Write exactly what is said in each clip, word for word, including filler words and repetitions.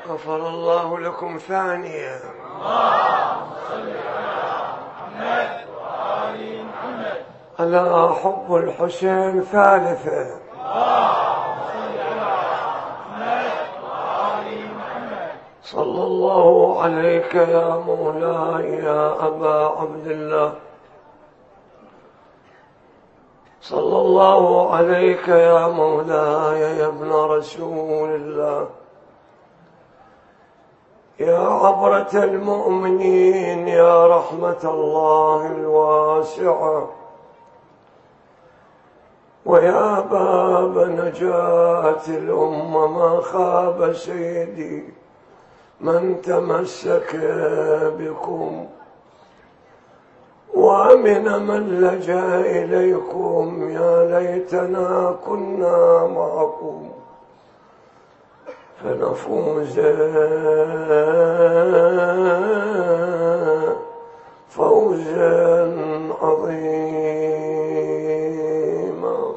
غفر الله لكم ثانية. اللهم صل على محمد وآل محمد. ألا حب الحسين ثالثة. اللهم صل على محمد وآل محمد. صلى الله عليك يا مولاي يا أبا عبد الله، صلى الله عليك يا مولاي يا ابن رسول الله، يا عبرة المؤمنين، يا رحمة الله الواسعة، ويا باب نجاة الأمة. ما خاب سيدي من تمسك بكم، وأمن من لجأ إليكم. يا ليتنا كنا معكم فنفوز فوزا عظيما.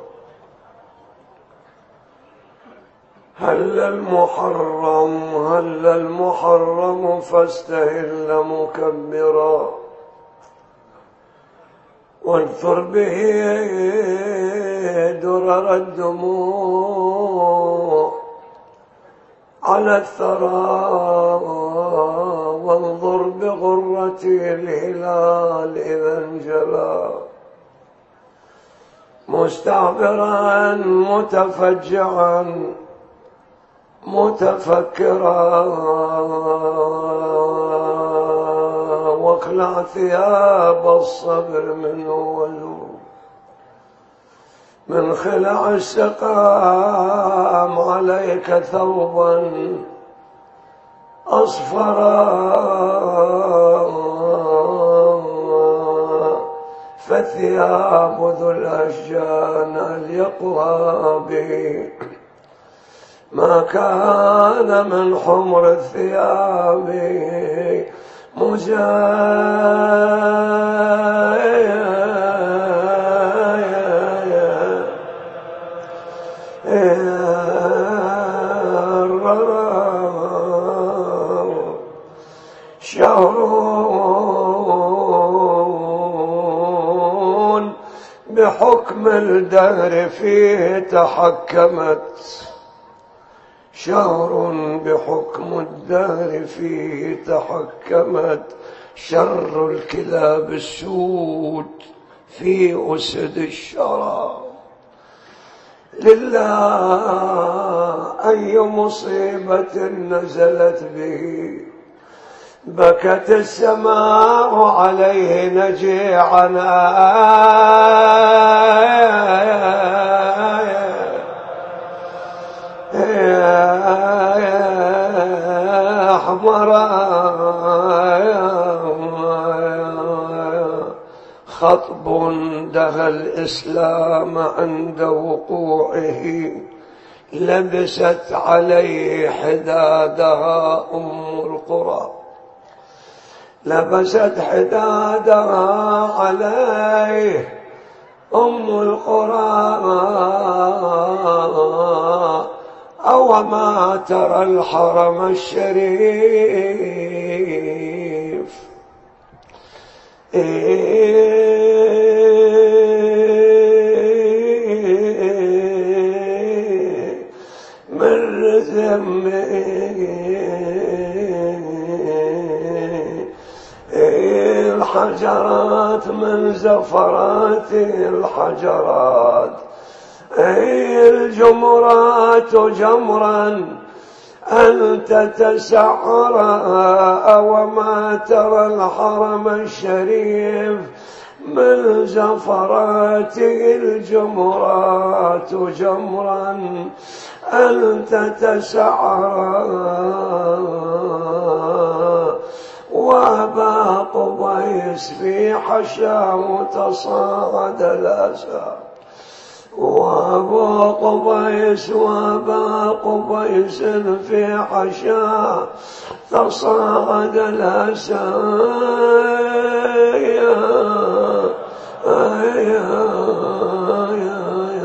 هل المحرم هل المحرم فاستهل مكبرا، وانثر به درر الدموع على الثرى، وانظر بغرة الهلال إذا انجلى، مستعبرا متفجعا متفكرا، واخلع ثياب الصبر منه وزور من خلع السقام عليك ثوبا أصفرا، فثياب ذو الأشجان أليقها به ما كان من حمر الثياب شهر بحكم الدهر فيه تحكمت، شهر بحكم الدهر فيه تحكمت، شر الكلاب السود في أسد الشرى. لله أي مصيبة نزلت به، بكت السماء عليه نجيعنا، أحمرا خطب دهى الإسلام عند وقوعه، لبست عليه حدادها أم القرى، لبست حدادها عليه أم القرى. أو ما ترى الحرم الشريف من رزم الحجرات، من زفرات الحجرات، الجمرات جمرا أنت تسعرا. وما ترى الحرم الشريف من زفراته الجمرات جمرا أنت تسعرا. وأبا قبيس في حشاه تصاعد الأسى، وأبا قبيس وأبا قبيس في حشاه تصاعد الأسى.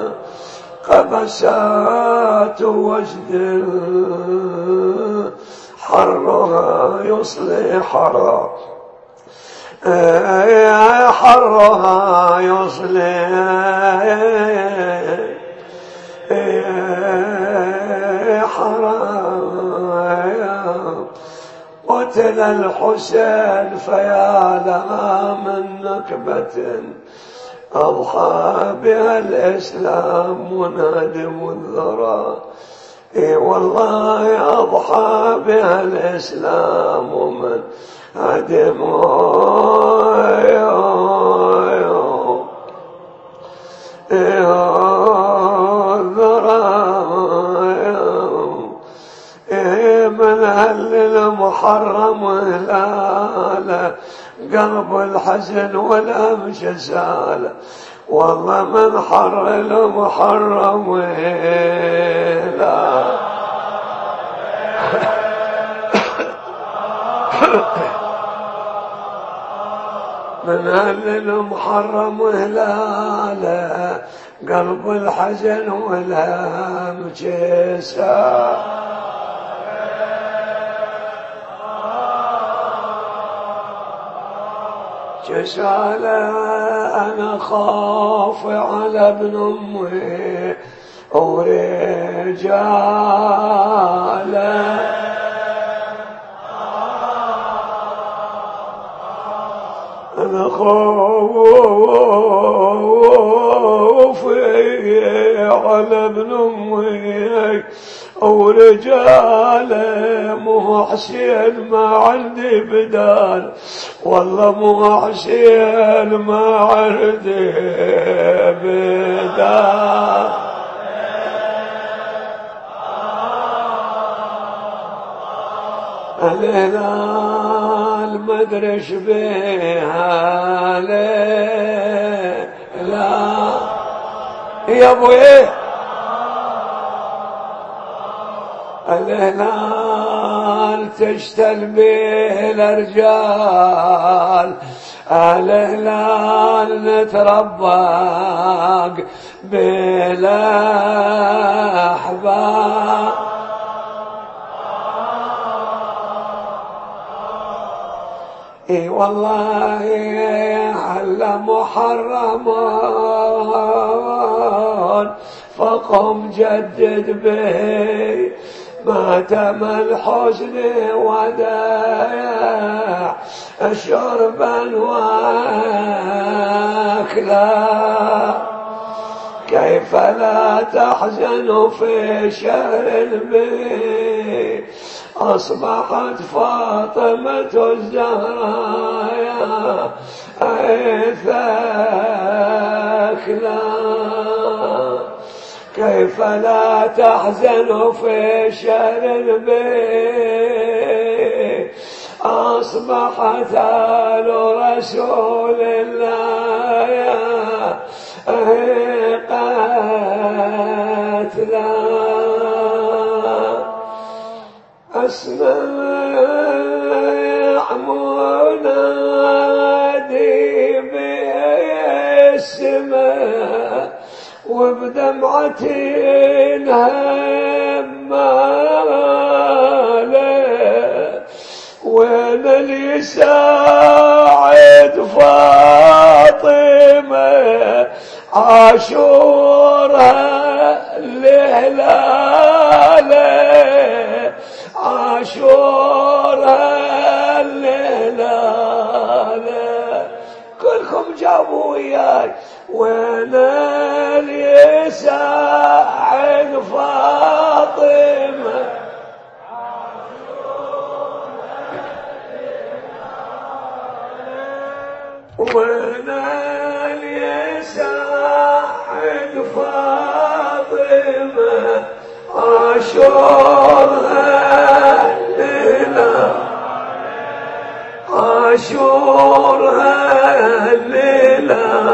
قبسات وجد حرها يصلي حرا حرها يصلي حرا قتل الحسين فيا لها من نكبة أضحى بها الإسلام منادم الذرى. إي والله أضحى بها الإسلام من هدم الذرى. من هل المحرم هلاله قلب الحزن والأمش ساله. والله من حر المحرم هلاله من هل المحرم هلاله قلب الحزن والأمش ساله. جسالة أنا خاف على ابن أمي ورجالة أنا خوف على ابن أمي ورجاله مو حسين ما عندي بدال. والله مو حسين ما عندي بدال. الهلال ما ادري ايش بيها لا يا ابوي. الهلال تشتل به الرجال. الهلال نتربق بالاحباب. اي والله على محرمون فقم جدد به ماتم الحزن وداع شربا واكلا. كيف لا تحزن في شهر به أصبحت فاطمة الزهراء ثاكلا. كيف لا تحزن في شهر به أصبحت آل رسول الله قاتلا. أسمع منادي باسمه وبدمعة هماله. وين اللي ساعد فاطمة عاشورها الهلال عاشورها الهلال. كلكم جابوا وياي. وين اللي ساعد فاطمة وين اللي ساعد فاطمة عاشورها ليلة عاشورها الليلة.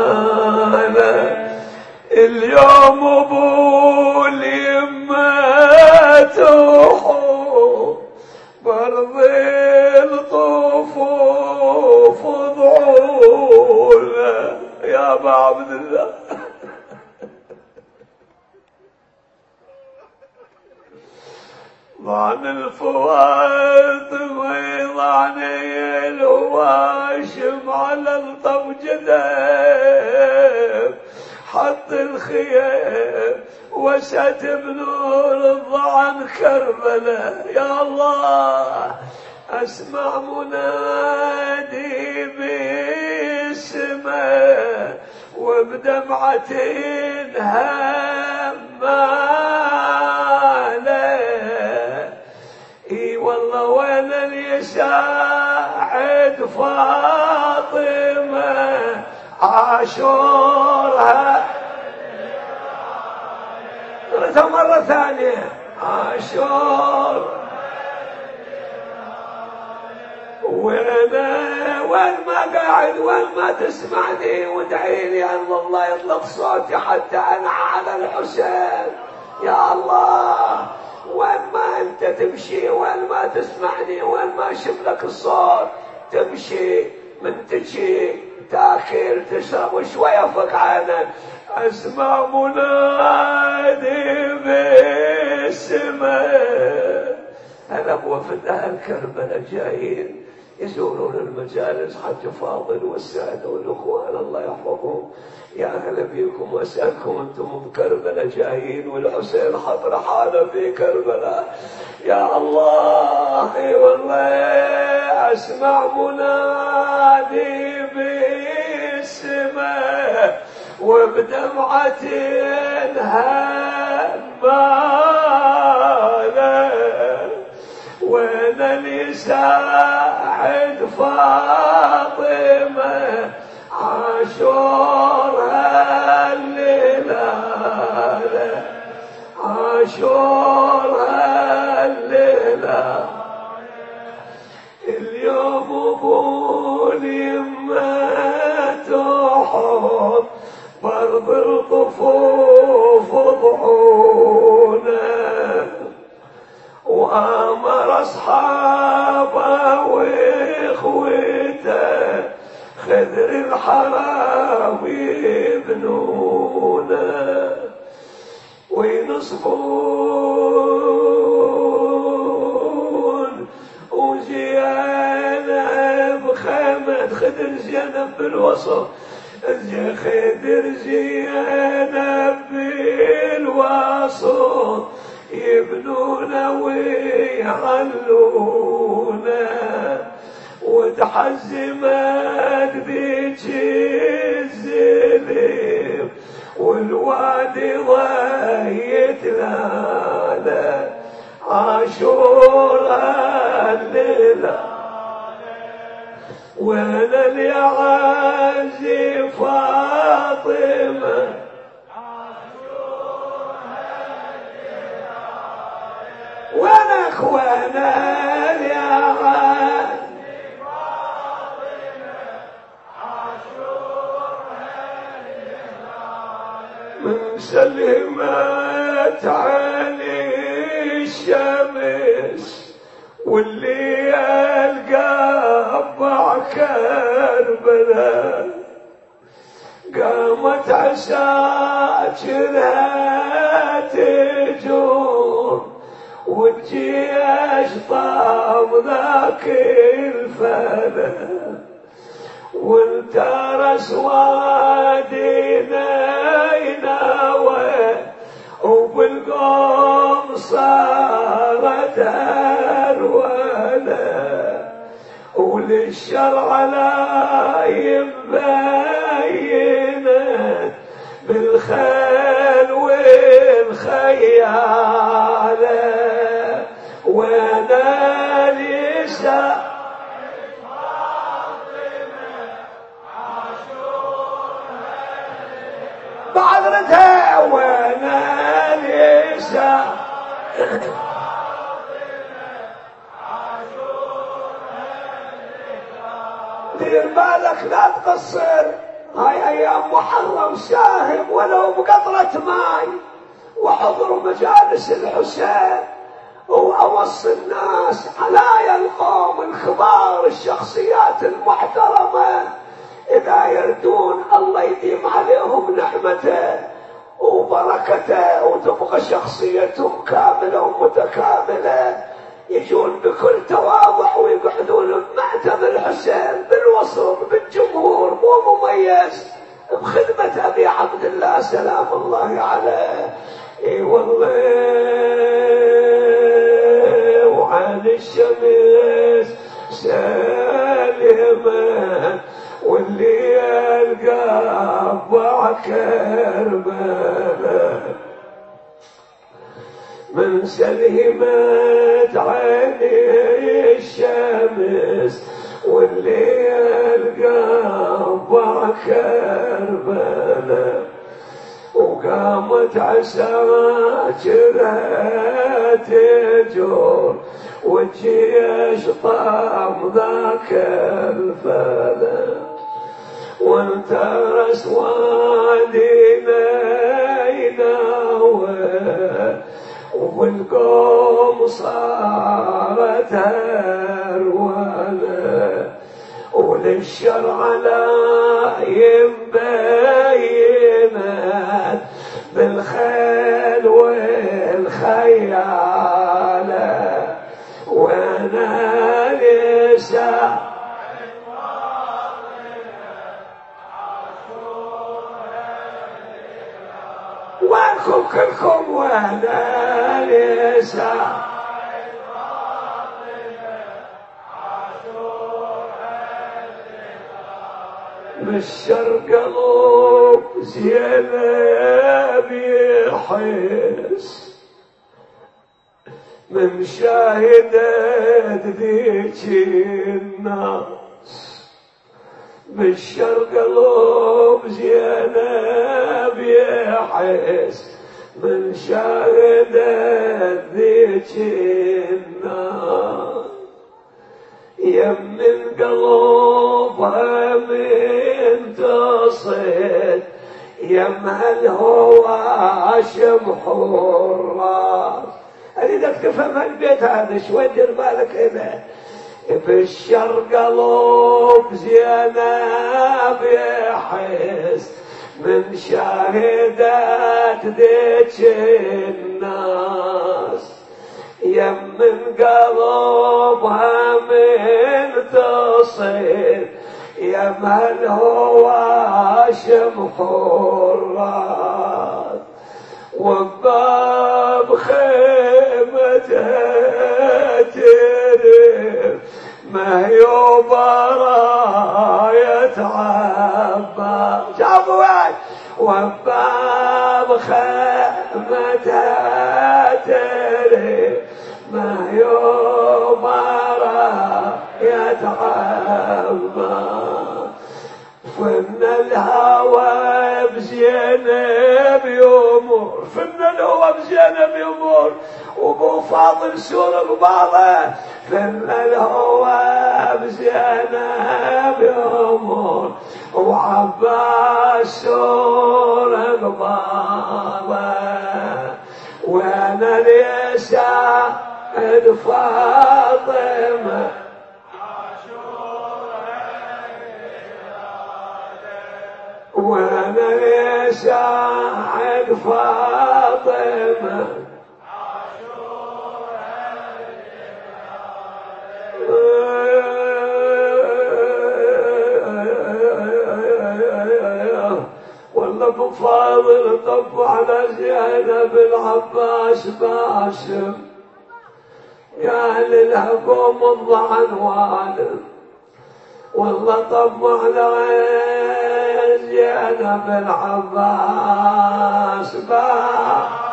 اليوم ابو اليمة تحو برض الطفوف ضعوله يا ابا عبد الله. ضعن الفوات وضعني الواشم على الطوجده حط الخيام وسعت بنور الضعن كربلاء. يا الله أسمع منادي بالسماء وبدمعة همالة. اي والله وين اللي يساعد فاطمة عاشورها مرة ثانية عاشور وين وين ما قاعد وين ما تسمعني وادعي لي ان الله يطلق صوتي حتى انعى على الحسين. يا الله وين ما انت تمشي وين ما تسمعني وين ما اشوف لك الصوت تمشي من تجي تاكل تشرب وشويه فقعانك اسمع منادي بالسماء. هلا بوفد اهل كربلاء جايين يزورون المجالس حج فاضل والسادة والأخوان الله يحفظهم. يا أهلا بكم وأسألكم أنتم بكربلاء جايين والحسين حضر حاله في كربلاء. يا الله اي والله أسمع منادي بالسماء وبدمعة همالة. وين اللي يساعد فاطمة عاشورها الليلة عاشورها الليلة. اليوم ابوني ما تحط برض الطفوف ضعونا وامر اصحابه واخوته خذر الحرام يبنونا وينصبون وزينب خمد خذر زينب بالوسط خذر زينب بالوسط يبنونا ويعلونا وتحزمت بيك الزلم والوادي ضيت لنا عاشورها الليلة. وانا اللي عازي فاطمة وينك وانا يا غالي فاطمة عاشورها من سلمت علي الشمس واللي القبع كربلاء قامت عساكرها تجور والجيش طاب ذاك الفلا وانترس وادينا يناوى وبالقوم صارت أرولا وللشرع لا يبينت بالخيل والخيالة وانا لسا بعد ردها وانا لسا دير بالك لا تقصر هاي ايام محرم ساهم ولو بقطرة ماي وحضر مجالس الحسين واوصي الناس حلايا القوم الكبار الشخصيات المحترمة اذا يردون الله يديم عليهم نعمته وبركته وتبقى شخصيتهم كاملة ومتكاملة يجون بكل تواضع ويقعدون بمعتب الحسين بالوسط بالجمهور، مو مميز، بخدمة أبي عبد الله سلام الله عليه. اي والله وعن الشمس سالمة واللي يلقى كربلاء من سلمت عيني الشمس واللي يلقى كربلاء وقامت عساكرها تجور والجيش طام ذاك الفلا وانترس وادينا يناوى والقوم صارت هرولة وللشرع لا يبينت بالخيل والخيالة وانا لسا وانكم كلكم وانا لسا بالشرق قلوب زينب يحس من مشاهدة ذيك الناس بالشرق قلوب زينب يحس من مشاهدة ذيك الناس يم قلوبها من تصيد يم الهوى شمحور الراس. اريدك تفهم البيت هذا شوي، دير بالك هنا. بالشرق قلوب زينب يحس من شاهدات ذيك الناس يم من قلبها من تصير يم الهوى شمحور الراس وباب خيمتها ترف ما هي براية عباس شافوا وباب خيمتها ترف ما يبرى يتعبى فن الهوى بزينب يمر فن الهوى بزينب يمر وابو فاضل سور قباضه فن الهوى بزينب يمر وعباس سور قباضه وانا لسا الفاطمة وانا يساعد فاطمة والله ابو فاضل طب على زينب العباس باسم يا للهقوم الضعن والد والله طب على زينب العباس باسم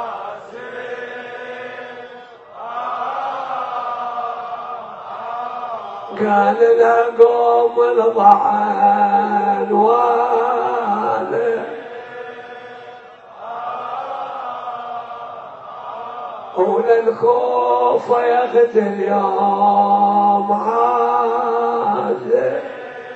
قال الهقوم الضعن والد وللخوف يقتل يوم عاد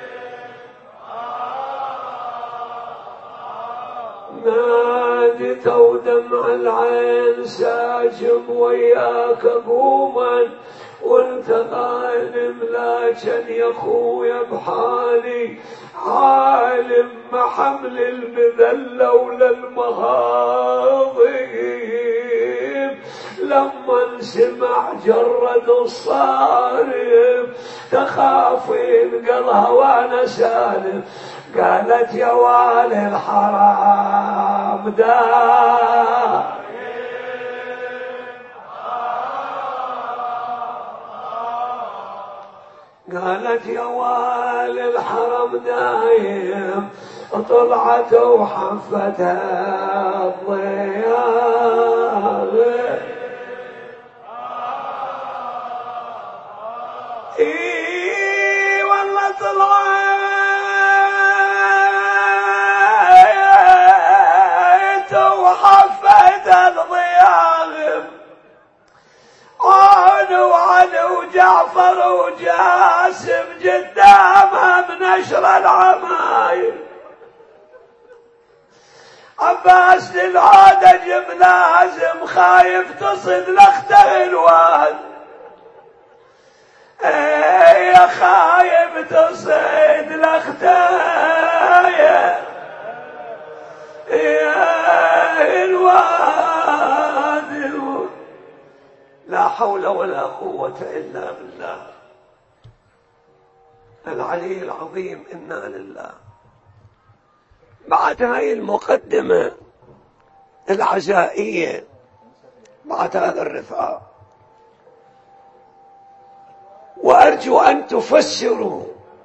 نادت ودمع العين ساجم وياك قوما وانت ظالم لكن يا خويا بحالي عالم ما حمل المذله ولا المهاضم لما سمع جرد الصارم تخافين قالها وانا سالم، قالت يا والي الحرام دار قالت يا والي الحرم دايم، طلعت وحفتها الضياء. اي والله طلعت وحفتها الضياء، عون وعلي وجعفر وجاسم قدامها بنشر العمايل، عباس للعادة جب لازم خايف تصد لاخته الواد، ايه يا خايف تصد لاخته يا الواد. لا حول ولا قوة إلا بالله العلي العظيم. إنا لله. بعد هاي المقدمة العزائية، بعد هذا الرثاء، وأرجو أن تفسروا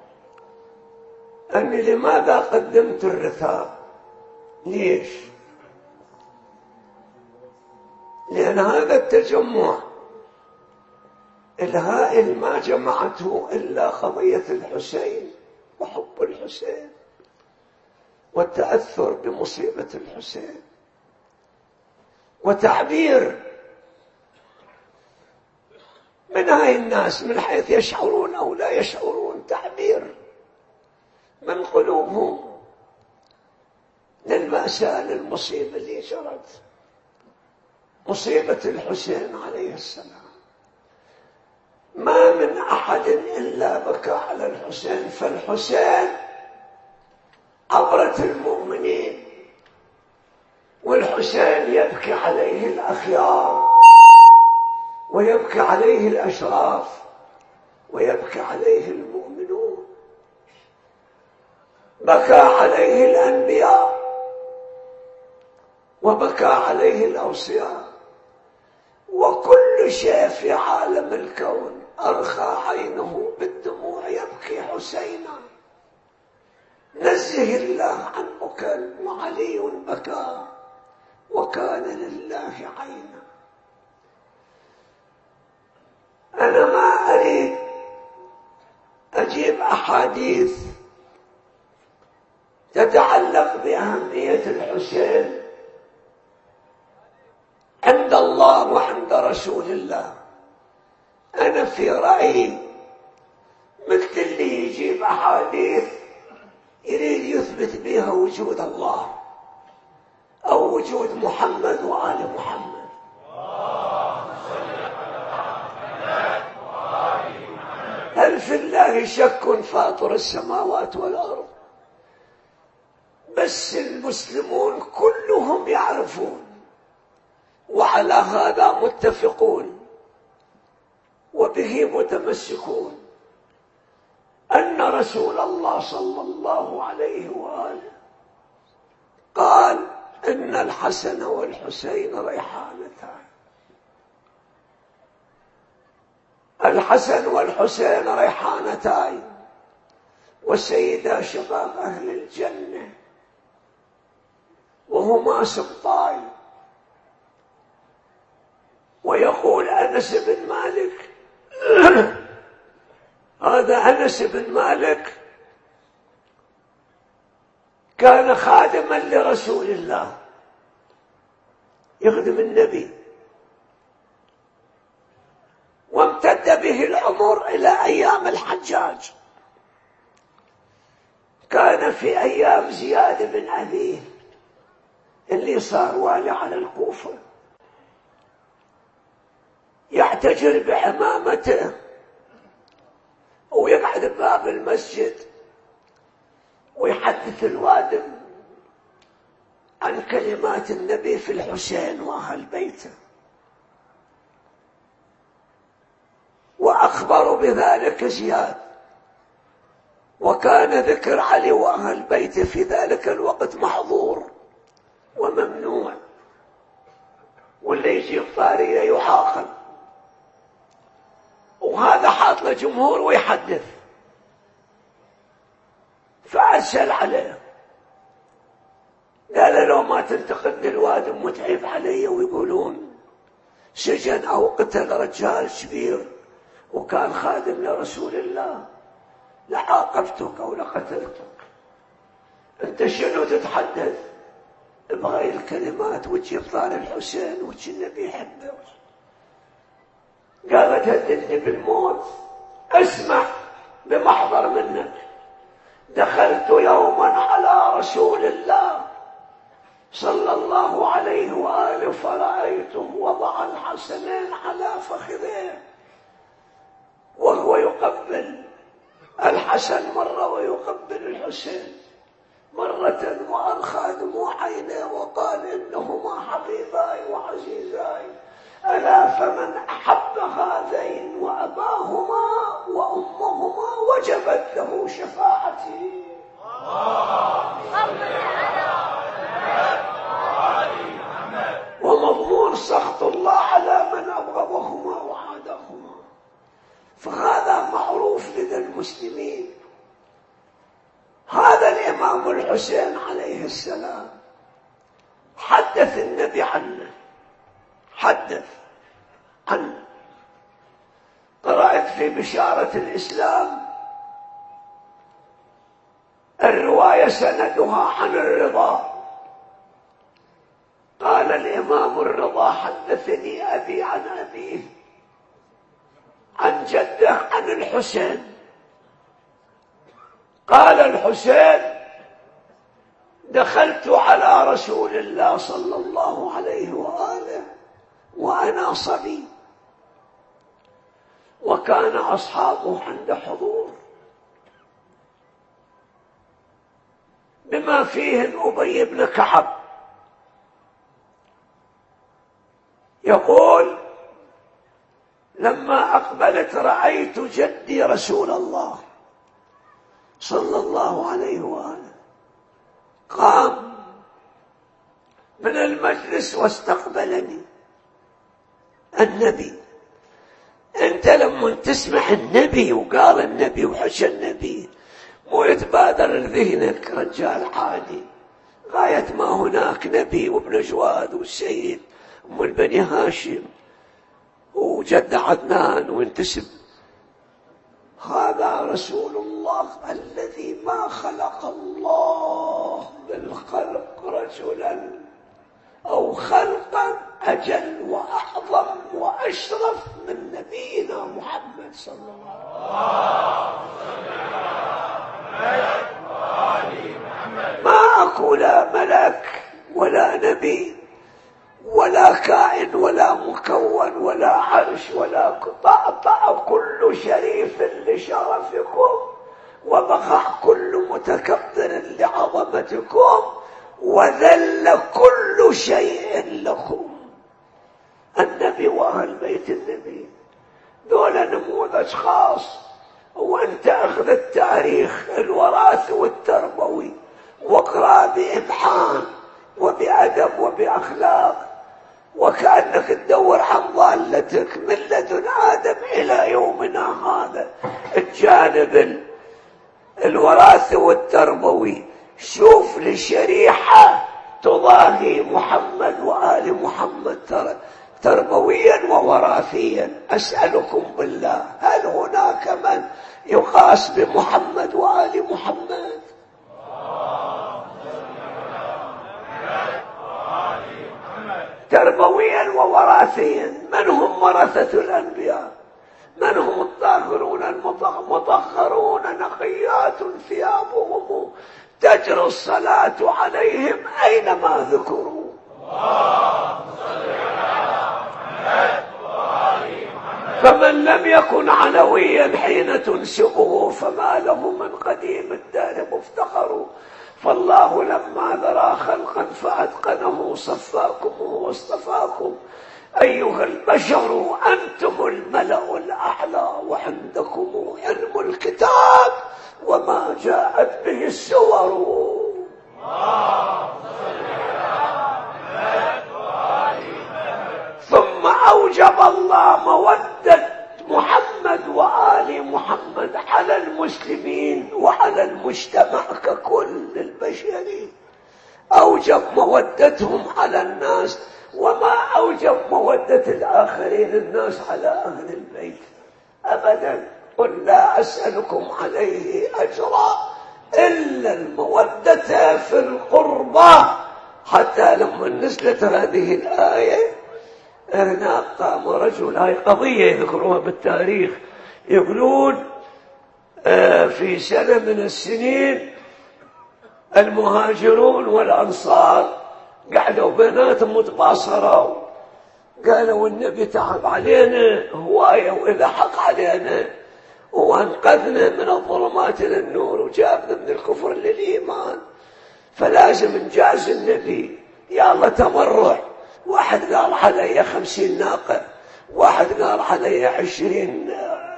أني لماذا قدمت الرثاء. ليش؟ لأن هذا التجمع الهائل ما جمعته إلا قضية الحسين وحب الحسين والتأثر بمصيبة الحسين، وتعبير من هاي الناس من حيث يشعرون أو لا يشعرون، تعبير من قلوبهم للمأساة للمصيبة اللي جرت، مصيبة الحسين عليه السلام. ما من أحد إلا بكى على الحسين، فالحسين عبرة المؤمنين، والحسين يبكي عليه الأخيار ويبكي عليه الأشراف ويبكي عليه المؤمنون، بكى عليه الأنبياء وبكى عليه الأوصياء، وكل شيء في عالم الكون أرخى عينه بالدموع يبكي حسينا. نزه الله عن بكاء، وعلي بكى وكان لله عينا. أنا ما أريد أجيب أحاديث تتعلق بأهمية الحسين عند الله وعند رسول الله. أنا في رأيي مثل اللي يجيب أحاديث يريد يثبت بها وجود الله أو وجود محمد وآل محمد. هل في الله شك فاطر السماوات والأرض؟ بس المسلمون كلهم يعرفون وعلى هذا متفقون وبه متمسكون أن رسول الله صلى الله عليه وآله قال إن الحسن والحسين ريحانتان. الحسن والحسين ريحانتان وسيدا شباب أهل الجنة، وهما سبطان. ويقول أنس بن مالك هذا أنس بن مالك كان خادما لرسول الله يخدم النبي، وامتد به العمر إلى أيام الحجاج. كان في أيام زياد بن أبيه اللي صار والي على الكوفة يحتجر بعمامته ويقعد بباب المسجد ويحدث الوادم عن كلمات النبي في الحسين وأهل بيته. فأخبروا بذلك زياد، وكان ذكر علي وأهل البيت في ذلك الوقت محظور وممنوع، واللي يجيب طاريه يعاقب. وهذا حاط له جمهور ويحدث، فأرسل عليه قال لو ما تنتقد للواد متعب علي ويقولون سجن أو قتل رجال كبير وكان خادم لرسول الله لعاقبتك أو لقتلتك. أنت شنو تتحدث بغير الكلمات وتجيب طار الحسين وش النبي يحبه؟ قال تهددني بالموت، اسمع بمحضر منك. دخلت يوما على رسول الله صلى الله عليه وآله فرأيته وضع الحسنين على فخذيه وهو يقبل الحسن مرة ويقبل الحسين مرة، وأرخى دموع عينيه وقال إنهما حبيباي وعزيزاي، ألا فمن أحب هذين وأباهما وأمهما وجبت له شفاعتي. ومضمون سخط الله على من أبغضهما وعادهما. فهذا معروف لدى المسلمين. هذا الإمام الحسين عليه السلام حدث النبي عنه، حدث عنه. قرأت في بشارة الإسلام الرواية سندها عن الرضا، قال الإمام الرضا حدثني أبي عن أبيه عن جده عن الحسين، قال الحسين دخلت على رسول الله صلى الله عليه وآله وأنا صبي، وكان أصحابه عند حضور بما فيهم أبي بن كعب. يقول لما أقبلت رأيت جدي رسول الله صلى الله عليه وآله قام من المجلس واستقبلني. النبي، أنت لما تسمع النبي وقال النبي وحش النبي مو يتبادر لذهنك رجال عادي، غاية ما هناك نبي وابن جواد والسيد أم البني هاشم وجد عدنان وانتسب. هذا رسول الله الذي ما خلق الله بالخلق رجلا أو خلقا أجل وأعظم وأشرف من نبينا محمد صلى الله عليه وسلم. ما أكو لا ملك ولا نبي ولا كائن ولا مكون ولا عرش ولا قطع، كل شريف لشرفكم وبقع كل متكبر لعظمتكم وذل كل شيء لكم. النبي وأهل بيت النبي دول نموذج خاص. وانت اخذ التاريخ الوراثي والتربوي واقرأ بإمحان وبأدب وبأخلاق وكأنك تدور عن ضالتك من لدن آدم إلى يومنا هذا. الجانب الوراثي والتربوي شوف لشريحة تضاهي محمد وآل محمد ترى تربويا ووراثيا. أسألكم بالله هل هناك من يقاس بمحمد وآل محمد؟ تربويا ووراثيا. من هم ورثة الأنبياء؟ من هم الطاهرون المطهرون نقيات ثيابهم تجري الصلاة عليهم أينما ذكروا؟ فمن لم يكن علويا حين تنسبه فما له من قديم الدار مفتخر. فالله لما ذرى خلقا فأتقنه صفاكم واصطفاكم أيها البشر أنتم الملأ الأعلى وعندكم علم الكتاب وما جاءت به السور. ثم أوجب الله مودة محمد وآل محمد على المسلمين وعلى المجتمع ككل البشري، أوجب مودتهم على الناس وما أوجب مودة الآخرين الناس على أهل البيت أبدا. قل لا أسألكم عليه أجرا إلا المودة في القربى. حتى لما نزلت هذه الآية هناك قام رجل، هاي قضية يذكروها بالتاريخ، يقولون في سنة من السنين المهاجرون والأنصار قعدوا بيناتهم متباصروا، قالوا النبي تعب علينا هواية وإذا حق علينا وأنقذنا من الظلمات إلى النور وجابنا من الكفر للإيمان، فلازم نجاز النبي. يا الله تمرع، واحد قال علي خمسين ناقة، واحد قال علي عشرين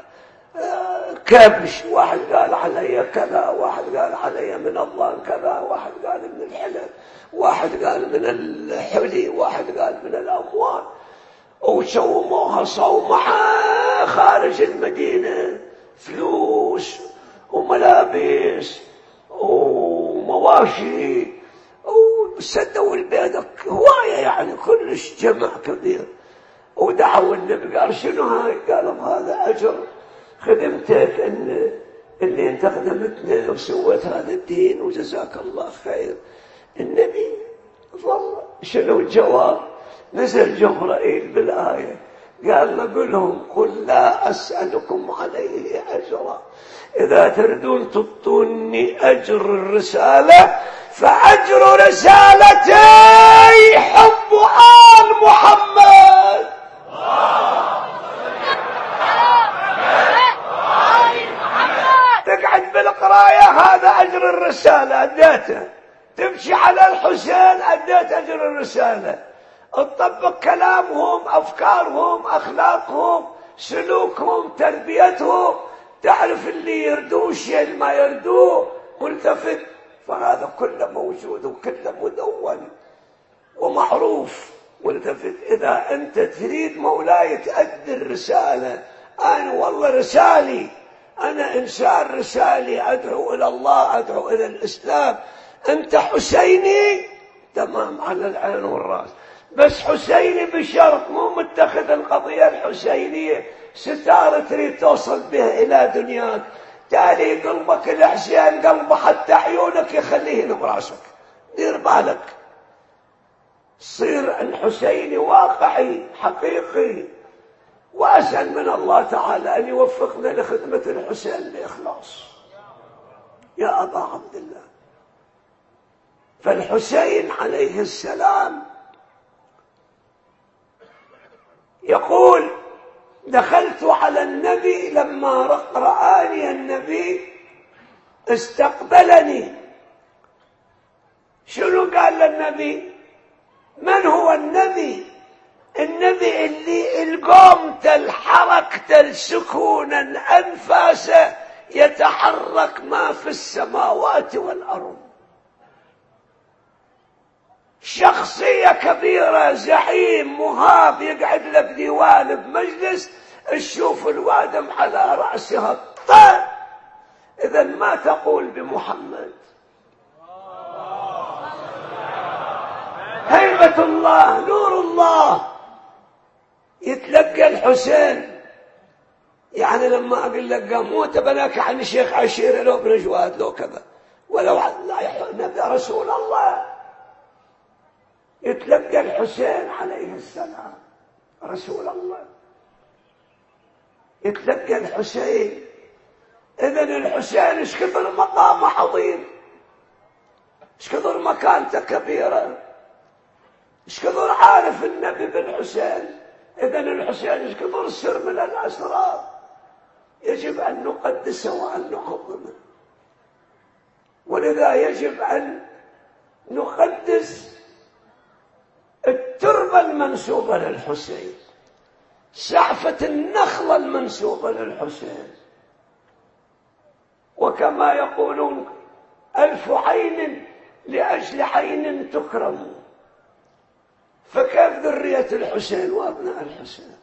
كبش، واحد قال علي كذا، واحد قال علي من الله كذا، واحد قال من الحلف، واحد قال من الحلي، واحد قال من الأموال، وسوموها صومعة خارج المدينة، فلوس وملابس ومواشي وسدوا البيت هواية، يعني كلش جمع كبير. ودعوا النبي قال شنو هاي؟ قال هذا أجر خدمتك ان اللي انت خدمتنا وسويت هذا الدين وجزاك الله خير. النبي ظل شنو الجواب؟ نزل جبرائيل بالآية قال نقولهم قل لا أسألكم عليه أجرا، إذا تردون تطوني أجر الرسالة فأجر رسالتي حب آل محمد. تقعد بالقراية هذا أجر الرسالة أديته، تمشي على الحسين أديت أجر الرسالة، تطبق كلامهم أفكارهم أخلاقهم سلوكهم تربيتهم، تعرف اللي يردوه الشيء اللي ما يردوه ملتفت، فهذا كله موجود وكله مدون ومعروف ملتفت. إذا أنت تريد مولاي تأدي الرسالة، أنا والله رسالي، أنا إنسان رسالي أدعو إلى الله أدعو إلى الإسلام، أنت حسيني تمام على العين والرأس، بس حسيني بشرط مو متخذ القضية الحسينية ستارة تريد توصل بها إلى دنياك، تالي قلبك الحسين قلبه حتى عيونك يخليه براسك، دير بالك، صير الحسيني واقعي حقيقي. وأسأل من الله تعالى أن يوفقنا لخدمة الحسين بإخلاص يا أبا عبد الله. فالحسين عليه السلام يقول دخلت على النبي لما رآني النبي استقبلني. شنو قال للنبي؟ من هو النبي؟ النبي اللي القوم تلحرك تلسكون الأنفاس يتحرك ما في السماوات والأرض، شخصية كبيرة زعيم مهاب يقعد لك ديوان بمجلس تشوف الوادم على رأسها الطير. إذا ما تقول بمحمد هيبة الله نور الله. يتلقى الحسين، يعني لما أقول لك قاموت بلاك عن شيخ عشيرة لو بن جواد لو كذا ولو لا نبي رسول الله، يتلقى الحسين عليه السلام رسول الله، يتلقى الحسين. إذن الحسين ايش كثر مقامه عظيم، ايش كثر مكانته كبيرة، ايش كثر عارف النبي بالحسين. إذن الحسين ايش كثر سر من الأسرار، يجب أن نقدسه وأن نعظمه. ولذا يجب أن نقدس التربة التربة المنسوبة للحسين، سعفة النخلة المنسوبة للحسين. وكما يقولون ألف عين لأجل عين تكرم، فكيف ذرية الحسين وأبناء الحسين؟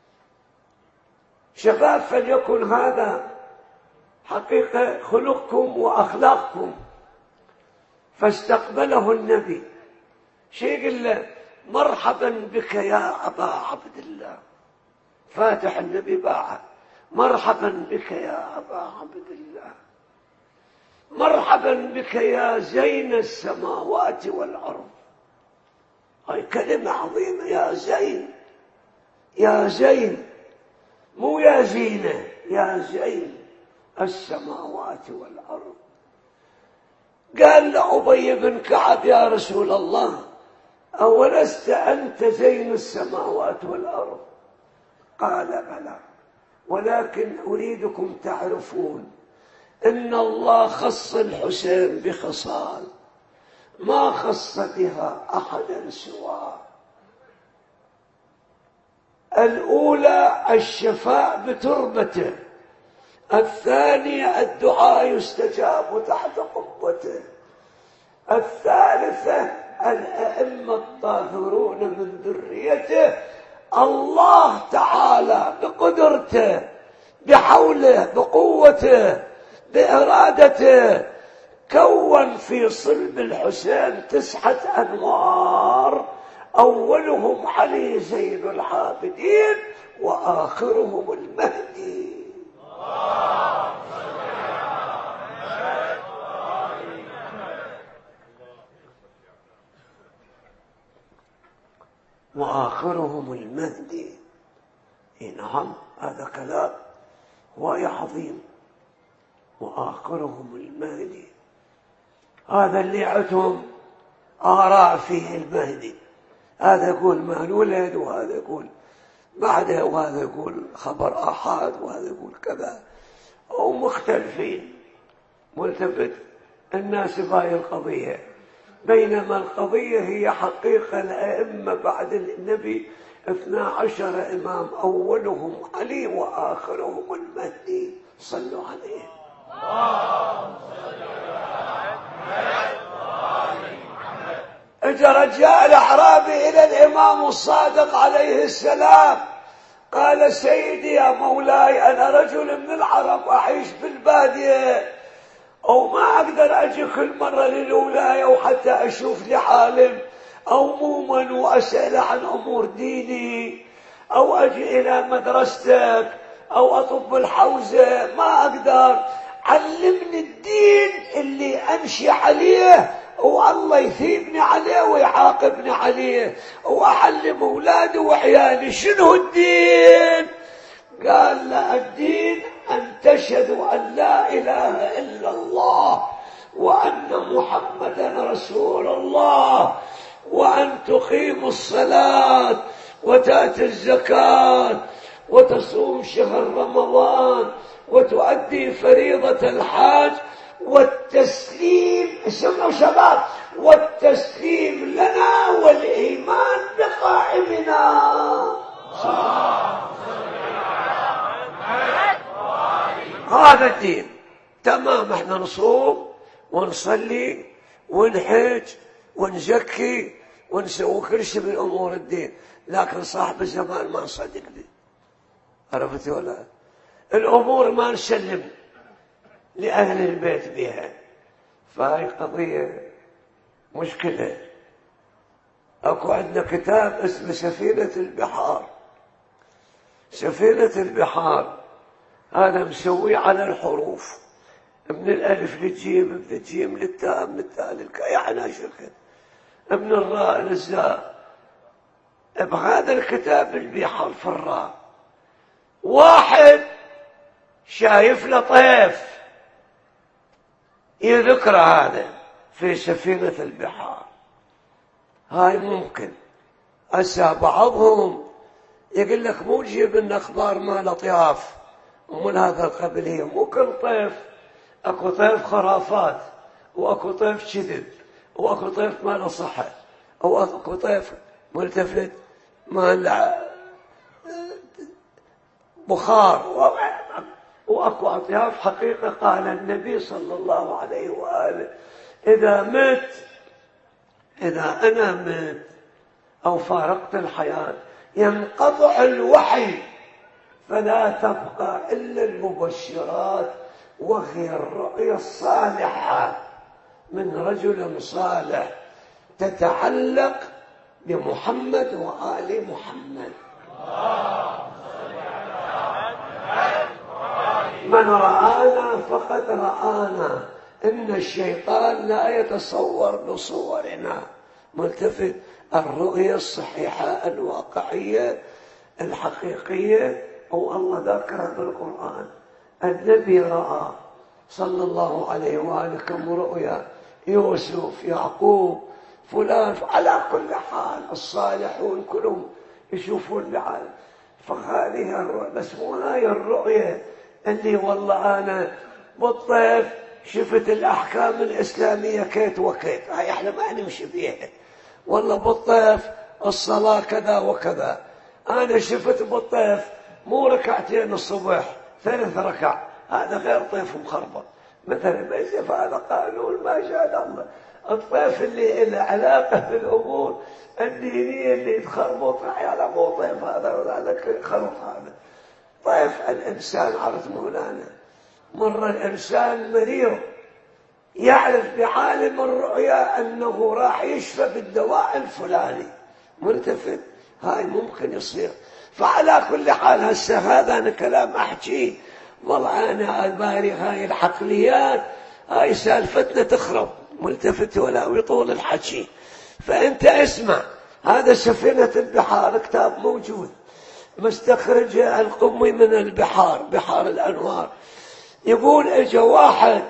شباب، فليكن هذا حقيقة خلقكم وأخلاقكم. فاستقبله النبي، شيء قال له مرحبا بك يا أبا عبد الله، فاتح النبي باعه، مرحبا بك يا أبا عبد الله، مرحبا بك يا زين السماوات والأرض. هاي كلمة عظيمة، يا زين، يا زين، مو يا زينة، يا زين السماوات والأرض. قال لأبي بن كعب يا رسول الله أولست أنت زين السماوات والأرض؟ قال بلى، ولكن أريدكم تعرفون إن الله خص الحسين بخصال ما خص بها أحدا سواه. الأولى الشفاء بتربته، الثانية الدعاء يستجاب تحت قبته، الثالثة الأئمة الطاهرون من ذريته. الله تعالى بقدرته بحوله بقوته بإرادته كون في صلب الحسين تسعة أنوار، أولهم علي زين العابدين وآخرهم المهدي. وآخرهم المهدي. نعم، هذا كلام واي عظيم. وآخرهم المهدي، هذا اللي عندهم آراء فيه المهدي، هذا يقول ما الولد، وهذا يقول بعده، وهذا يقول خبر آحاد، وهذا يقول كذا، أو مختلفين ملتفت الناس باهي القضية. بينما القضية هي حقيقة الأئمة بعد النبي اثنا عشر إمام، أولهم علي وآخرهم المهدي. صلوا عليه. اجى رجاء الأعرابي إلى الإمام الصادق عليه السلام، قال سيدي يا مولاي أنا رجل من العرب أعيش بالبادية، أو ما أقدر أجي كل مرة للولاية وحتى أشوف لي عالم أو مؤمن وأسأل عن أمور ديني، أو أجي إلى مدرستك أو أطب الحوزة، ما أقدر. علمني الدين اللي أمشي عليه والله يثيبني عليه ويعاقبني عليه وأعلم أولادي وعيالي. شنو الدين؟ قال لا، الدين أن تشهدوا أن لا إله إلا الله وأن محمدا رسول الله، وأن تقيموا الصلاة وتأتي الزكاة وتصوم شهر رمضان وتؤدي فريضة الحاج، والتسليم، اسمعوا شباب، والتسليم لنا والإيمان بقائمنا. هذا الدين تمام. احنا نصوم ونصلي ونحج ونزكي ونسوي كل شيء من امور الدين، لكن صاحب الزمان ما نصدق به. عرفت ولا؟ الامور ما نسلم لاهل البيت بها، فهي قضيه مشكله. اكو عندنا كتاب اسمه سفينه البحار. سفينه البحار هذا مسوي على الحروف، من الألف للجيم، من الجيم للتاء، من التاء للكاء، يعني شكل من الراء للزاء. بهذا الكتاب اللي بحرف الراء واحد شايف له طيف يذكر هذا في سفينة البحار. هاي ممكن. هسه بعضهم يقول لك مو تجيب لنا اخبار ما لطياف ومن هذا القبيل. هي مو كل طيف، اكو طيف خرافات، واكو طيف كذب، واكو طيف ما له صحه، واكو طيف ملتفت مال بخار وأكو أطياف حقيقة. قال النبي صلى الله عليه وآله إذا مت إذا أنا مت أو فارقت الحياة ينقطع الوحي فلا تبقى إلا المبشرات وهي الرؤيا الصالحة من رجل صالح تتعلق بمحمد وآل محمد. من رآنا فقد رآنا، إن الشيطان لا يتصور بصورنا. ملتفت الرؤية الصحيحة الواقعية الحقيقية أو الله ذكرها بالقرآن. النبي رأى صلى الله عليه وآله كم رؤيا، يوسف، يعقوب، فلان، على كل حال الصالحون كلهم يشوفون بعالم. فهذه الرؤيا، بس مو هاي الرؤية اللي والله أنا بالطيف شفت الأحكام الإسلامية كيت وكيت، هاي احنا ما نمشي بيها. والله بالطيف الصلاة كذا وكذا. أنا شفت بالطيف مو ركعتين الصبح ثلاث ركع، هذا غير طيف مخربط مثلا. ما يصير هذا قانون ما شاء الله. الطيف اللي له علاقة بالأمور الدينية اللي يتخربط على مو طيف هذا وهذا خلط. هذا طيف الإنسان. عرفت مولانا مرة الإنسان مريض يعرف بعالم الرؤيا أنه راح يشفى بالدواء الفلاني، ملتفت هاي ممكن يصير. فعلى كل حال هسه هذا أنا كلام أحكيه والله أنا الباري هاي العقليات هاي سالفتنا تخرب، ملتفت ولا ويطول الحكي. فأنت اسمع، هذا سفينة البحار كتاب موجود مستخرج القمي من البحار، بحار الأنوار. يقول اجا واحد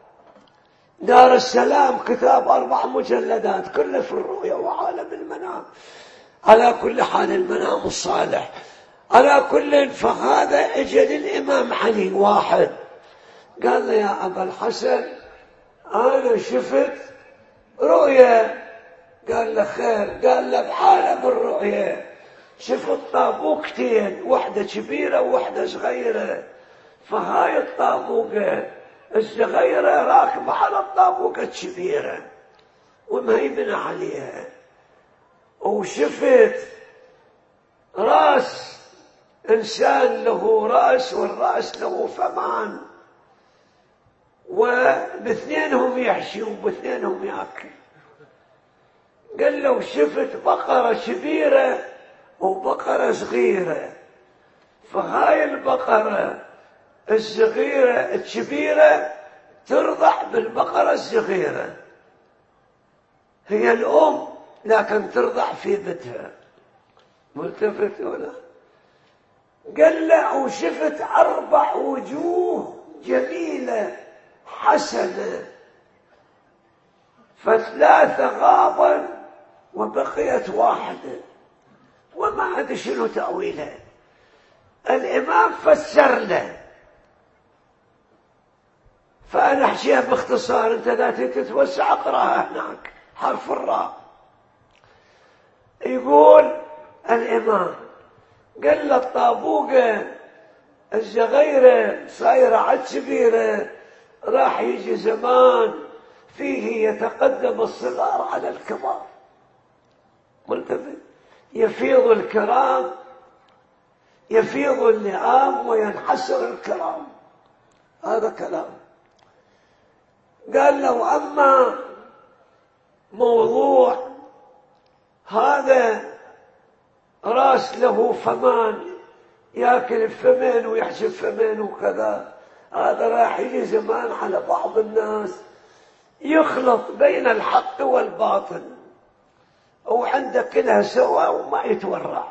دار السلام كتاب أربع مجلدات كله في الرؤيا وعالم المنام. على كل حال المنام الصالح. على كل فهذا اجا للإمام علي واحد قال له يا أبا الحسن أنا شفت رؤيا. قال له خير. قال له بعالم الرؤيا شفت طابوقتين، واحدة كبيرة وواحدة صغيرة. فهاي الطابوقة الصغيرة راكبة على الطابوقة الكبيرة ومهيمنة عليها. وشفت راس إنسان له رأس والرأس له فمان، وباثنينهم يحشي وباثنينهم يأكل. قال له شفت بقرة كبيرة وبقرة صغيرة. فهاي البقرة الصغيرة الكبيرة ترضع بالبقرة الصغيرة، هي الأم لكن ترضع في بيتها. ملتفت ولا؟ قال له وشفت أربع وجوه جميلة حسنة، فثلاثة غابا وبقيت واحدة. وما أدري شنو تأويلها. الإمام فسر له، فأنا أحكيها باختصار، أنت ذاتي تتوسع أقرأها هناك. حرف الراء يقول الإمام قال له الطابوقة الصغيرة صايرة عد كبيرة، راح يجي زمان فيه يتقدم الصغار على الكبار. ملتفت يفيض الكرام، يفيض اللئام وينحسر الكرام. هذا كلام. قال له أما موضوع هذا راس له فمان ياكل الفمين ويحشي فمين وكذا، هذا راح يجي زمان على بعض الناس يخلط بين الحق والباطل وعنده كلها سوا وما يتورع.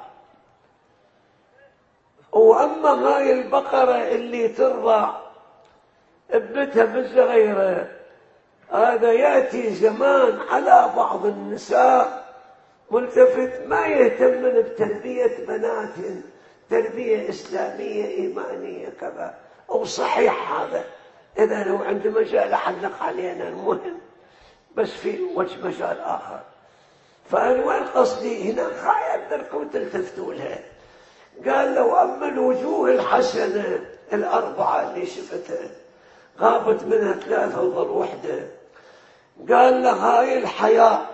وأما هاي البقرة اللي ترضع ابتها بالصغيرة، هذا يأتي زمان على بعض النساء ملتفت ما يهتمن بتربية بناتهم تربية إسلامية إيمانية كذا. أو صحيح هذا، إذا لو عنده مجال أحلق علينا المهم، بس في وجه مجال آخر. فأنا وين قصدي هنا؟ خايف أنكم تلتفتوا لها. قال لو أما الوجوه الحسنة الأربعة اللي شفتها غابت منها ثلاثة وظل وحدة، قال له هاي الحياء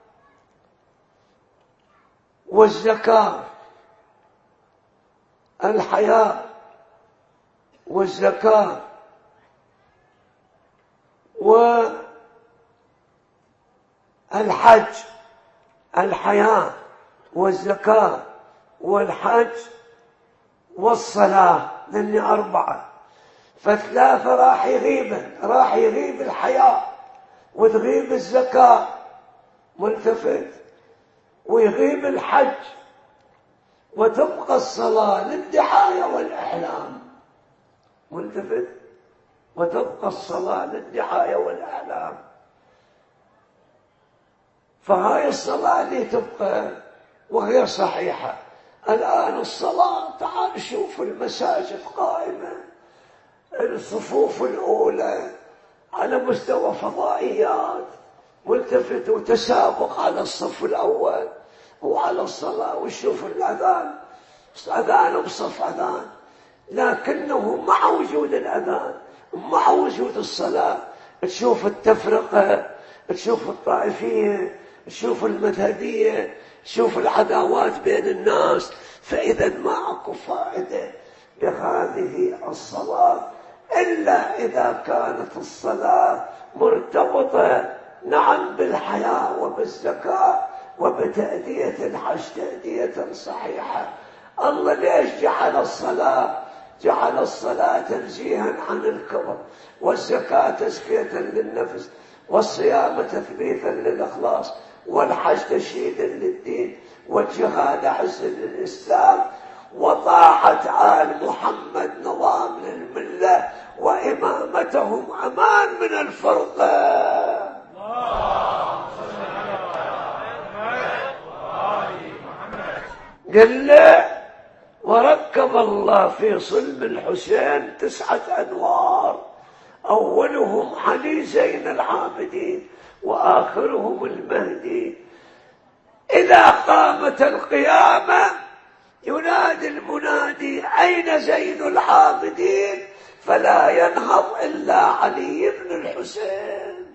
والزكاة، الحياء والزكاة والحج، الحياء والزكاة والحج والصلاة، ذني أربعة. فثلاثة راح يغيبن، راح يغيب الحياء وتغيب الزكاة ملتفت، ويغيب الحج، وتبقى الصلاة للدعاية والإعلام ملتفت، وتبقى الصلاة للدعاية والإعلام. فهاي الصلاة اللي تبقى وهي صحيحة. الآن الصلاة تعال شوف المساجد قائمة، الصفوف الأولى على مستوى فضائيات ملتفت وتسابق على الصف الأول وعلى الصلاة، وشوف الأذان، أذان بصف أذان، لكنه مع وجود الأذان مع وجود الصلاة تشوف التفرقة، تشوف الطائفية، تشوف المذهبية، تشوف العداوات بين الناس. فإذا معكم فائدة بهذه الصلاة إلا إذا كانت الصلاة مرتبطة نعم بالحياة وبالزكاة وبتأدية الحج تأدية صحيحة. الله ليش جعل الصلاة؟ جعل الصلاة تنزيها عن الكبر، والزكاة تزكية للنفس، والصيام تثبيتا للإخلاص، والحج تشييدا للدين، والجهاد عز للإسلام، وطاعة آل محمد نظام للملة، وإمامتهم أمان من الفرقة. قال له وركب الله في صلب الحسين تسعة أنوار، أولهم علي زين العابدين وآخرهم المهدي. إذا قامت القيامة ينادي المنادي أين زين العابدين؟ فلا ينهض إلا علي بن الحسين.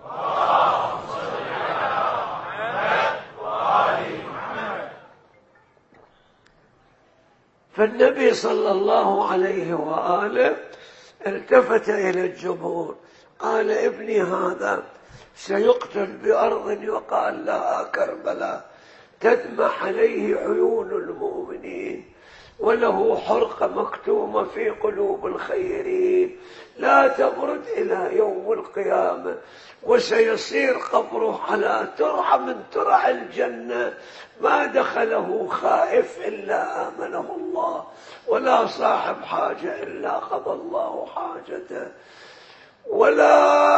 فالنبي صلى الله عليه وآله التفت إلى الجمهور قال ابني هذا سيقتل بأرض يقال لها كربلاء تدمع عليه عيون المؤمنين، وله حرقة مكتومة في قلوب الخيرين لا تبرد إلى يوم القيامة، وسيصير قبره على ترعة من ترع الجنة ما دخله خائف إلا آمنه الله، ولا صاحب حاجة إلا قضى الله حاجته، ولا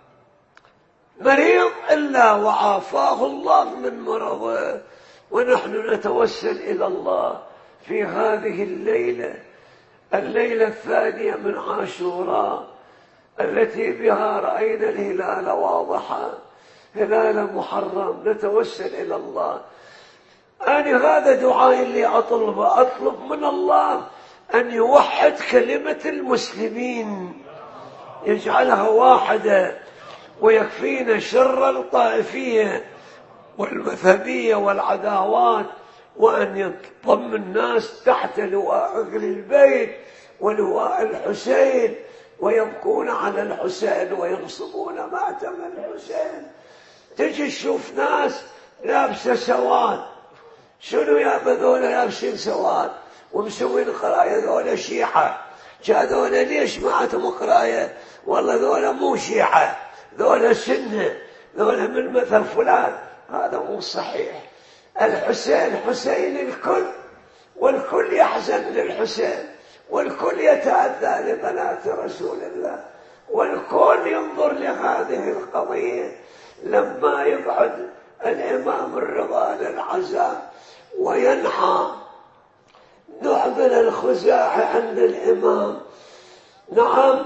مريض إلا وعافاه الله من مرضه. ونحن نتوسل إلى الله في هذه الليلة، الليلة الثانية من عاشوراء التي بها رأينا الهلال واضحا، هلال محرم، نتوسل إلى الله. أنا هذا دعائي اللي أطلبه، أطلب من الله أن يوحد كلمة المسلمين، يجعلها واحدة، ويكفينا شر الطائفية والمذهبية والعداوات، وأن يضم الناس تحت لواء أهل البيت ولواء الحسين، ويبكون على الحسين وينصبون ماتم الحسين. تجي تشوف ناس لابسة سواد، شنو يا ذولا لابسين سواد ومسوين قراية؟ ذولا شيعة. جاء ذولا ليش معتم قراية؟ والله ذولا مو شيعة، ذولا سنة، ذولا من مثل فلان. هذا مو صحيح. الحسين حسين الكل، والكل يحزن للحسين، والكل يتأذى لبنات رسول الله، والكل ينظر لهذه القضية. لما يقعد الإمام الرضا للعزاء وينحى دعبل الخزاعي عند الإمام، نعم،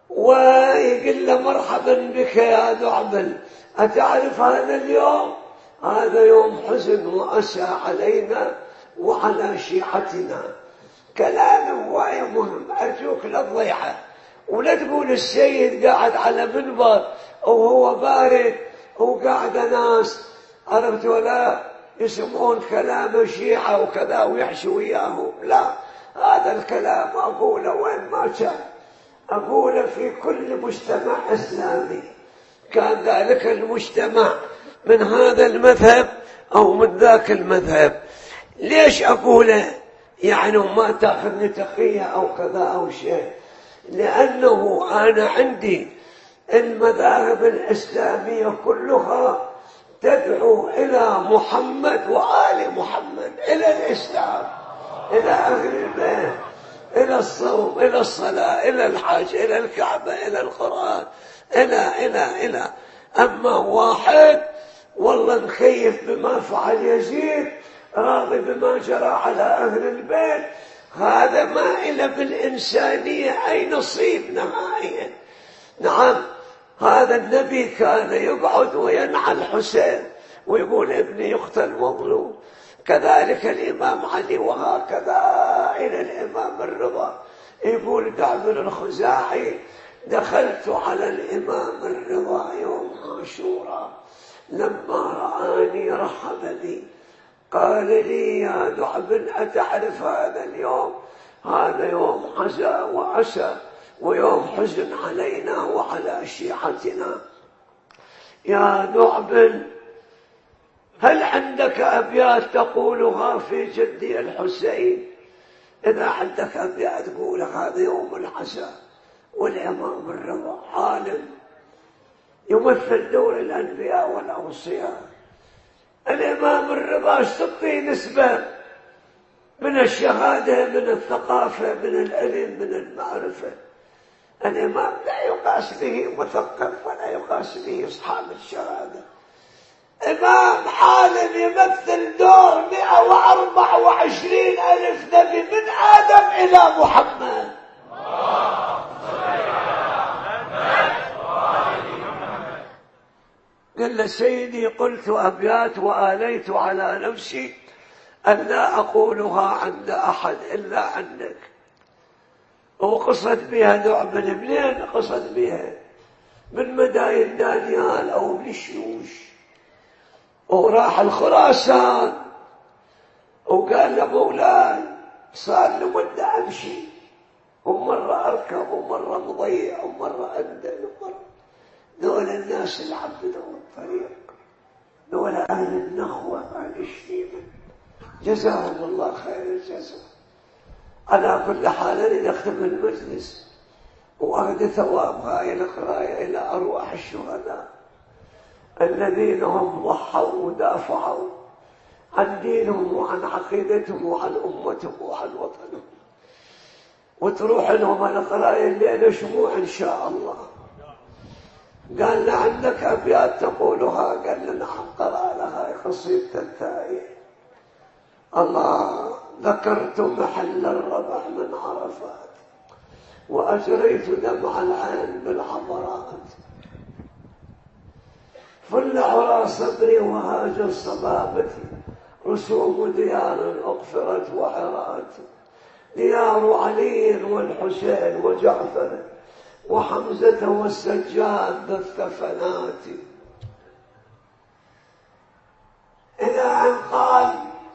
ويقول له مرحبا بك يا دعبل، أتعرف هذا اليوم؟ هذا يوم حزن وأسى علينا وعلى شيعتنا. كلام وايد مهم، أرجوك لا تضيعه، ولا تقول السيد قاعد على منبر وهو بارد وقاعد ناس عرفت ولا يسمعون كلام الشيعة وكذا ويحشوا وياهم. لا، هذا الكلام أقوله وين ما كان، أقوله في كل مجتمع إسلامي كان ذلك المجتمع من هذا المذهب أو من ذاك المذهب. ليش أقوله؟ يعني ما تأخذني تقية أو كذا أو شيء، لأنه أنا عندي المذاهب الإسلامية كلها تدعو إلى محمد وآل محمد، إلى الإسلام، إلى أهل البيت، إلى الصوم، إلى الصلاة، إلى الحج، إلى الكعبة، إلى القرآن، إلى إلى إلى أما واحد والله مخيف بما فعل يزيد، راضي بما جرى على أهل البيت، هذا ما إلا بالإنسانية أي نصيب نهائيا. نعم، هذا النبي كان يقعد وينعى الحسين ويقول ابني يقتل مظلوم، كذلك الإمام علي، وهكذا إلى الإمام الرضا. يقول كعب الخزاعي دخلت على الإمام الرضا يوم عاشوراء، لما رآني رحب بي، قال لي يا دعب أتعرف هذا اليوم؟ هذا يوم عزا وأسى ويوم حزن علينا وعلى شيعتنا. يا دعب هل عندك أبيات تقولها في جدي الحسين؟ إذا عندك أبيات تقولها، هذا يوم العزاء والإمام الرضا عالم يمثل دور الأنبياء والأوصياء. الإمام الرضا تعطي نسبة من الشهادة، من الثقافة، من العلم، من المعرفة. الإمام لا يقاس به مثقف ولا يقاس به أصحاب الشهادة. إمام عالم يمثل دور مئة وأربعة وعشرين ألف نبي من آدم إلى محمد. قال له سيدي قلت أبيات وآليت على نفسي أن لا أقولها عند أحد إلا عندك. وقصد بها دعب منين؟ قصد بها من مداين دانيال أو من الشيوش، وراح الخراسان وقال له مولاي صار له مدة أمشي، ومرة أركب ومرة مضيع ومرة أندل ومرة. دول الناس اللي عبدوا الطريق، دول أهل النخوة أهل الشيبة، جزاهم الله خير الجزاء. على كل حال نختم المجلس وأهدي ثواب هاي القراية إلى أرواح الشهداء الذين هم ضحوا ودافعوا عن دينهم وعن عقيدتهم وعن أمتهم وعن وطنهم، وتروح لهم القراية الليلة شموع إن شاء الله. قال له عندك أبيات تقولها؟ قال له نعم. قرأ لها قصيدة التائه: الله ذكرت محل الربع من عرفات، وأجريت دمع العين بالعبرات، فل عرى صدري وهاج صبابتي، رسوم ديار أغفرت وعرات، ديار علي والحسين وجعفر وحمزة والسجاد ذا الثفنات. إلى أن قال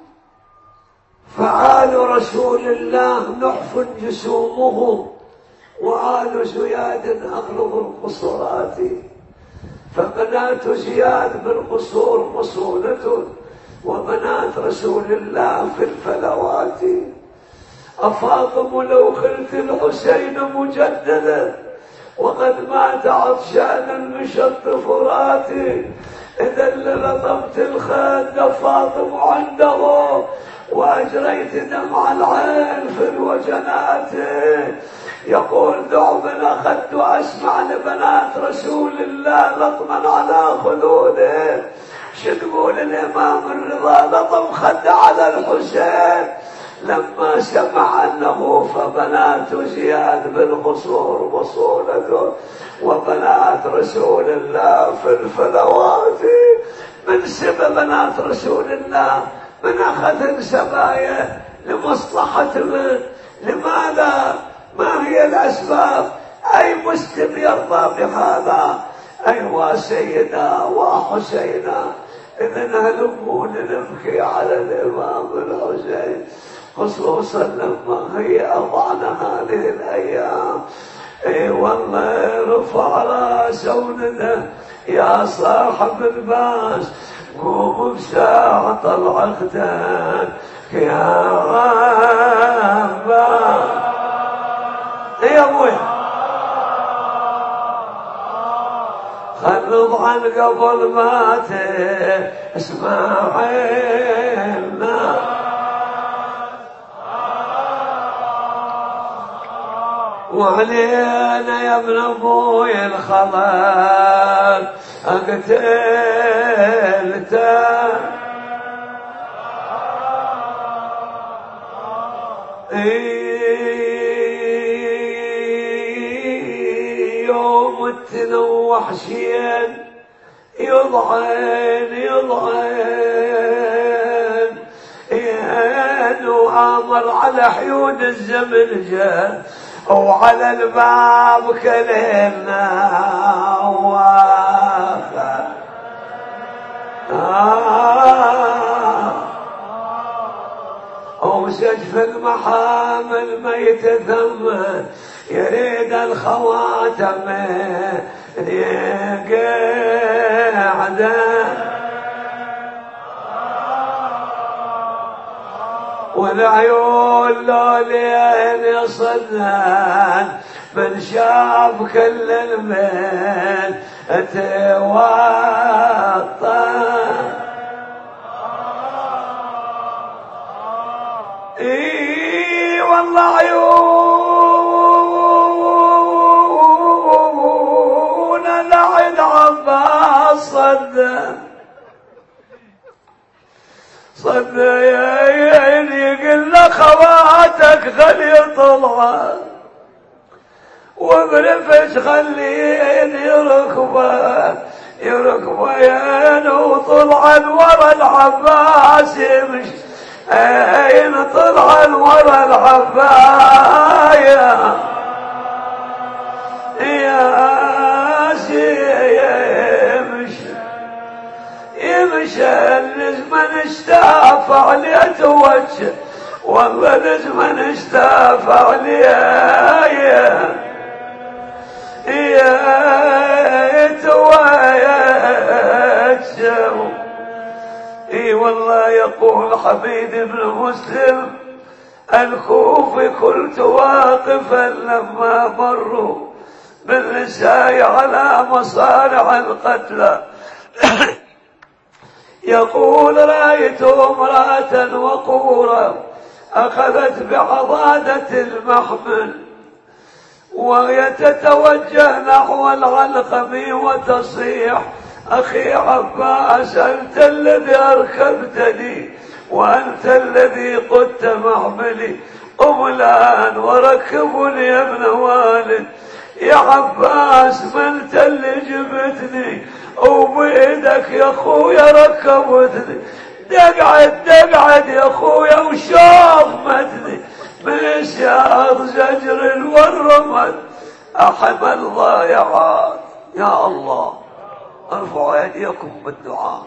فآل رسول الله نحف جسومهم، وآل زياد أغلظ القصرات، فبنات زياد بالقصور مصونة، وبنات رسول الله في الفلوات. أفاطم لو خلت الحسين مجددا، وقد مات عطشانا مشط فراتي، إذا للطمت الخد فاطم عنده، وأجريت دمع العين في الوجنات. يقول ذعب أخذت أسمع لبنات رسول الله لطما على خدوده. شتقول الإمام الرضا لطم خد على الحسين لما سمع أنه فبنات زياد بالقصور بصولته، وبنات رسول الله في الفلوات. من سب بنات رسول الله، من أخذ سبايا لمصلحة من؟ لماذا؟ ما هي الأسباب؟ أي مسلم يرضى بهذا؟ أيها سيدنا وحسينا، إذن هلموا لنبكي على الإمام الحسين، خصوصا لما هي أضعنا هذه الأيام. اي والله رفع راس ولده يا صاحب الباس، قوم بساعة طلع اختك يا غابة. يا ابوي خلوا عن قبل ما اسماعيلنا وعلينا يا ابن ابوي الخلق اقتلته. يوم التنوح شين يضعن يضعن وآمر على حيود الزمن وعلى الباب كلنا واخا آه وسجف المحامل ما يتثمن يريد الخواتم يقعده والعيون لولين يصدن من شاف كل المن توطن. اي والله عيون لعد عباس صدن صد يا عيني قلنا خواتك خلي طلعه وبرفش خليني يركبه يركبه يا وطلعا ورا العباس يمشي اين طلعا ورا العباية يا يمشي يمشي النزمن اشتاف عليه توجه والله نزمن اشتاف عليه يا توجه. اي والله يقول حميد بن مسلم الكوفي كنت واقفا لما مروا بالنساء على مصارع القتلى يقول رأيت امرأة وقورا أخذت بعضادة المحمل وهي تتوجه نحو العلقم وتصيح أخي عباس أنت الذي أركبتني وأنت الذي قدت محملي قم الآن وركبني يا ابن والد. يا عباس ما أنت اللي جبتني وبيدك يا أخويا ركبتني دقعد دقعد يا أخويا وشوف متني من سياط زجر الورمد أحمل ضايعات. يا الله ارفعوا ايديكم بالدعاء.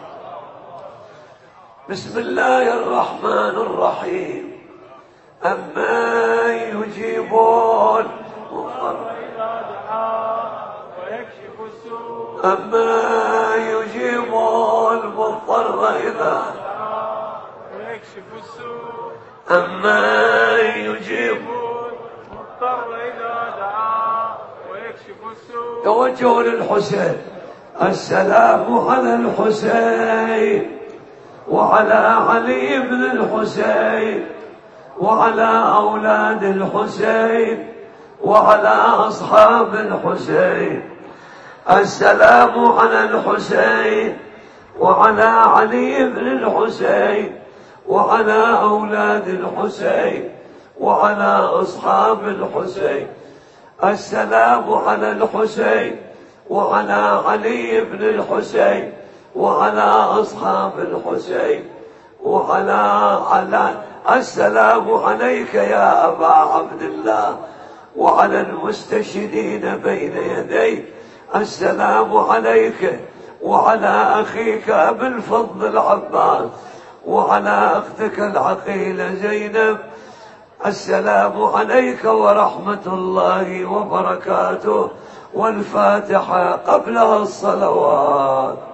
بسم الله الرحمن الرحيم. أما يجيبون مضطر إذا دعا ويكشف السوء أما يجيبون مضطر إذا دعا ويكشف السوء أما يجيبون مضطر إذا دعا ويكشف السوء. توجه للحسين. السلام على الحسين وعلى علي بن الحسين وعلى أولاد الحسين وعلى أصحاب الحسين. السلام على الحسين وعلى علي بن الحسين وعلى أولاد الحسين وعلى أصحاب الحسين. السلام على الحسين وعلى علي بن الحسين وعلى أصحاب الحسين وعلى على السلام عليك يا أبا عبد الله وعلى المستشهدين بين يديك، السلام عليك وعلى أخيك أبي الفضل العباس وعلى أختك العقيلة زينب، السلام عليك ورحمة الله وبركاته. والفاتحة قبلها الصلوات.